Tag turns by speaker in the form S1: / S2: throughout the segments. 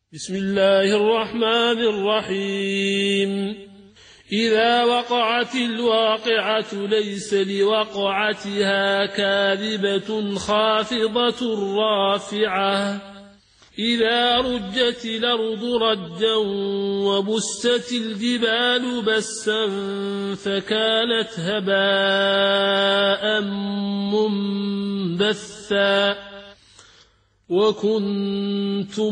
S1: بسم الله الرحمن الرحيم. إذا وقعت الواقعة ليس لوقعتها كاذبة خافضة رافعة إذا رجت الأرض رجا وبست الجبال بسا فكانت هباء منبثا وكنتم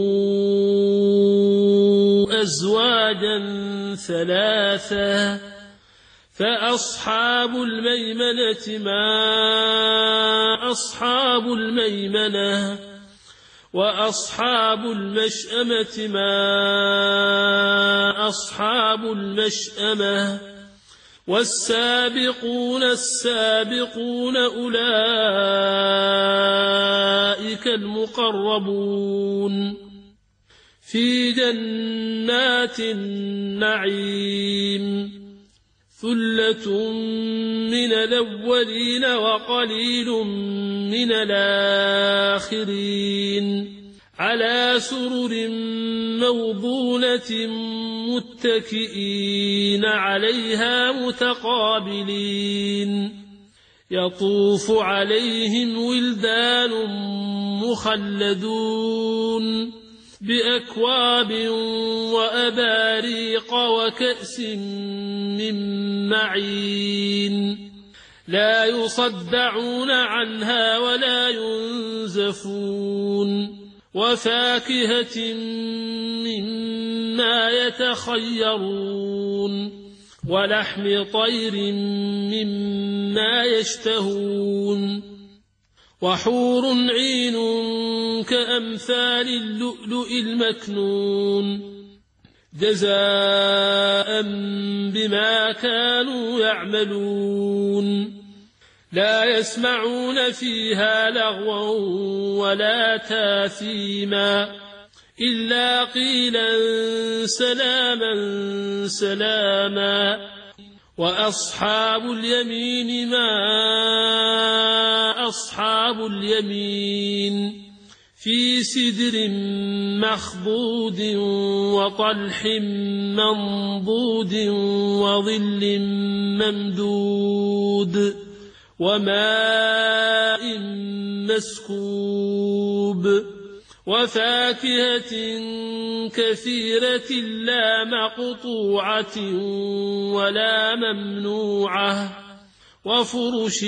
S1: أزواجا ثلاثا فأصحاب الميمنة ما أصحاب الميمنة وأصحاب المشأمة ما أصحاب المشأمة والسابقون السابقون أولئك المقربون في جنات النعيم ثلة من الأولين وقليل من الآخرين على سرر موضونة متكئين عليها متقابلين يطوف عليهم ولدان مخلدون بأكواب وأباريق وكأس من معين لا يصدعون عنها ولا ينزفون وفاكهة مما يتخيرون ولحم طير مما يشتهون وحور عين كأمثال اللؤلؤ المكنون جزاء بما كانوا يعملون لا يسمعون فيها لغوا ولا تاثيما إلا قيلا سلاما سلاما وأصحاب اليمين ما أصحاب اليمين في سدر مخضود وطلح منضود وظل ممدود وماء مسكوب وفاكهة كثيرة لا مقطوعة ولا ممنوعة وفرش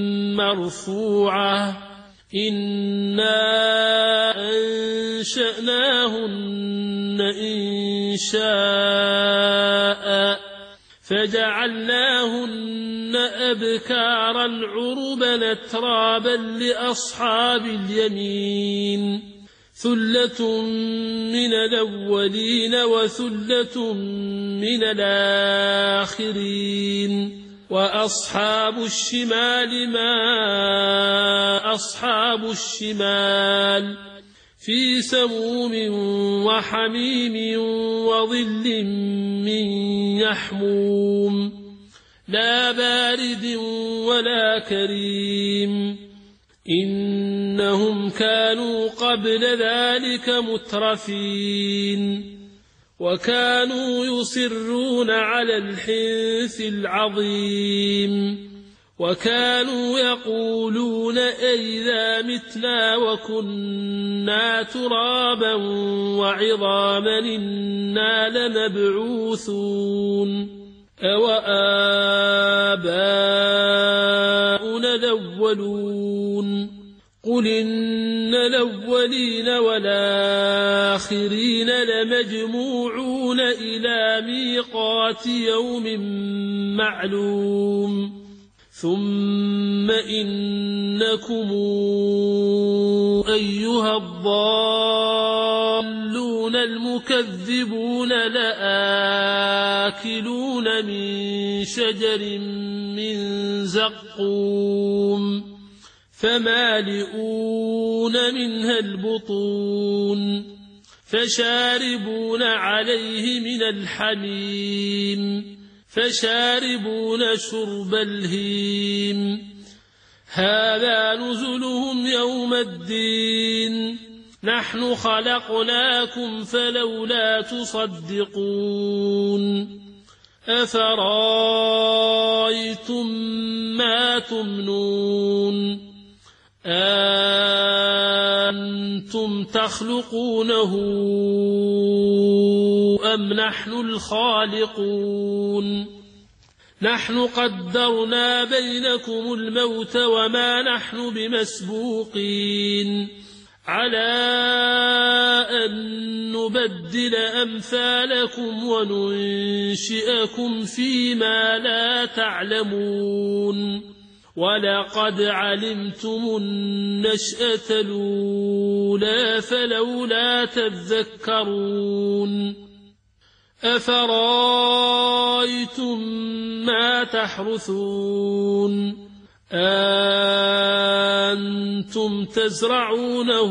S1: مرفوعة إنا أنشأناهن إنشاء فجعلناهن أبكارا عربا أترابا لأصحاب اليمين ثلة من الأولين وثلة من الآخرين وأصحاب الشمال ما أصحاب الشمال في سموم وحميم وظل من يحموم لا بارد ولا كريم إنهم كانوا قبل ذلك مترفين وكانوا يصرون على الحنث العظيم وكانوا يقولون أئذا متنا وكنا ترابا وعظاما إنا لمبعوثون أوآباؤنا الأولون قل إن الأولين والآخرين لمجموعون إلى ميقات يوم معلوم ثم إنكم أيها الضالون المكذبون لآكلون من شجر من زقوم فمالئون منها البطون فشاربون عليه من الحميم فشاربون شرب الهيم هذا نزلهم يوم الدين نحن خلقناكم فلولا تصدقون أفرأيتم ما تمنون أنتم تخلقونه أم نحن الخالقون نحن قدرنا بينكم الموت وما نحن بمسبوقين على أن نبدل أمثالكم وننشئكم فيما لا تعلمون ولقد علمتم النشأة الأولى فلولا تذكرون أفرأيتم ما تحرثون أنتم تزرعونه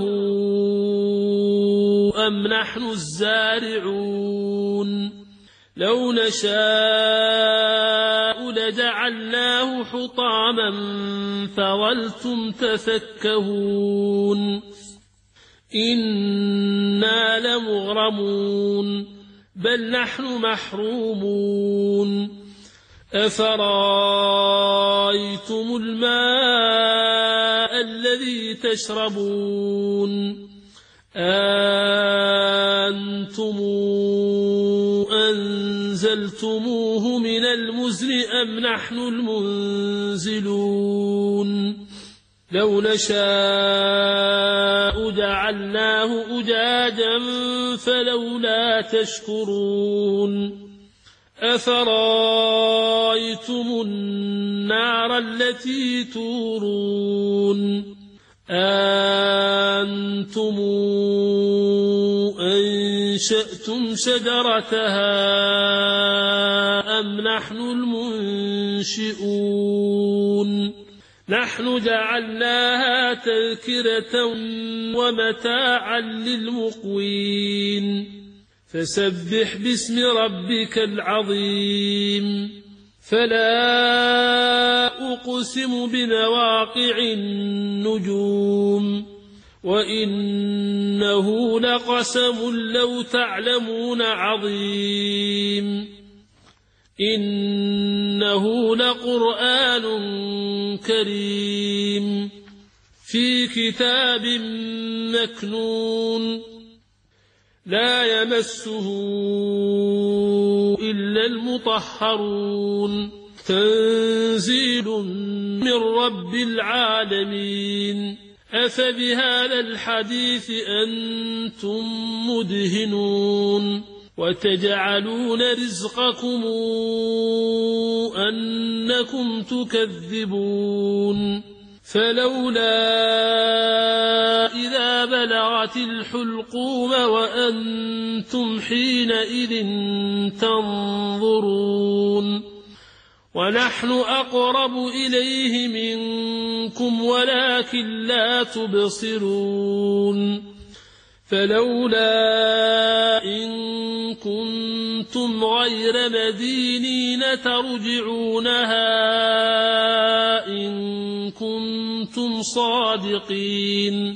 S1: أم نحن الزارعون لو نشاء لجعلناه حطاما فظلتم تفكهون إنا لمغرمون بل نحن محرومون أفرأيتم الماء الذي تشربون أنتم أنزلتموه من المزن أم نحن المنزلون لو نشاء جعلناه أجاجا فلولا تشكرون أفرأيتم النار التي تورون أنتم أنشأتم شجرتها أم نحن المنشئون نحن جعلناها تذكرة ومتاعا للمقوين فسبح باسم ربك العظيم فلا أقسم بمواقع النجوم وإنه لقسم لو تعلمون عظيم إنه لقرآن كريم في كتاب مكنون لا يمسه إلا المطهرون تنزيل من رب العالمين أفبهذا الحديث أنتم مدهنون وتجعلون رزقكم أنكم تكذبون فلولا إذا بلغت الحلقوم وأنتم حينئذ تنظرون ونحن أقرب إليه منكم ولكن لا تبصرون فلولا إن كنتم غير مدينين ترجعونها إن كنتم صادقين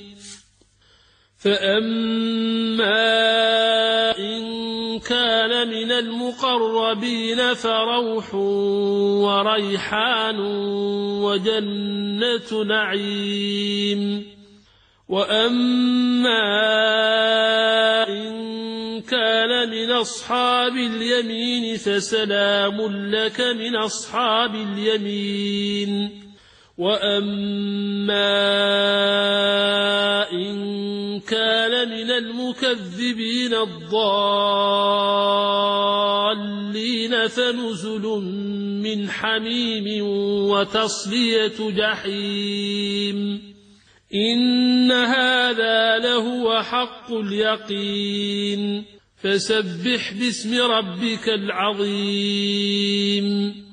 S1: فأما إن كان من المقربين فروح وريحان وجنة نعيم وأما إن كان من أصحاب اليمين فسلام لك من أصحاب اليمين وأما إن كان من المكذبين الضالين فنزل من حميم وتصلية جحيم إن هذا لهو حق اليقين فسبح باسم ربك العظيم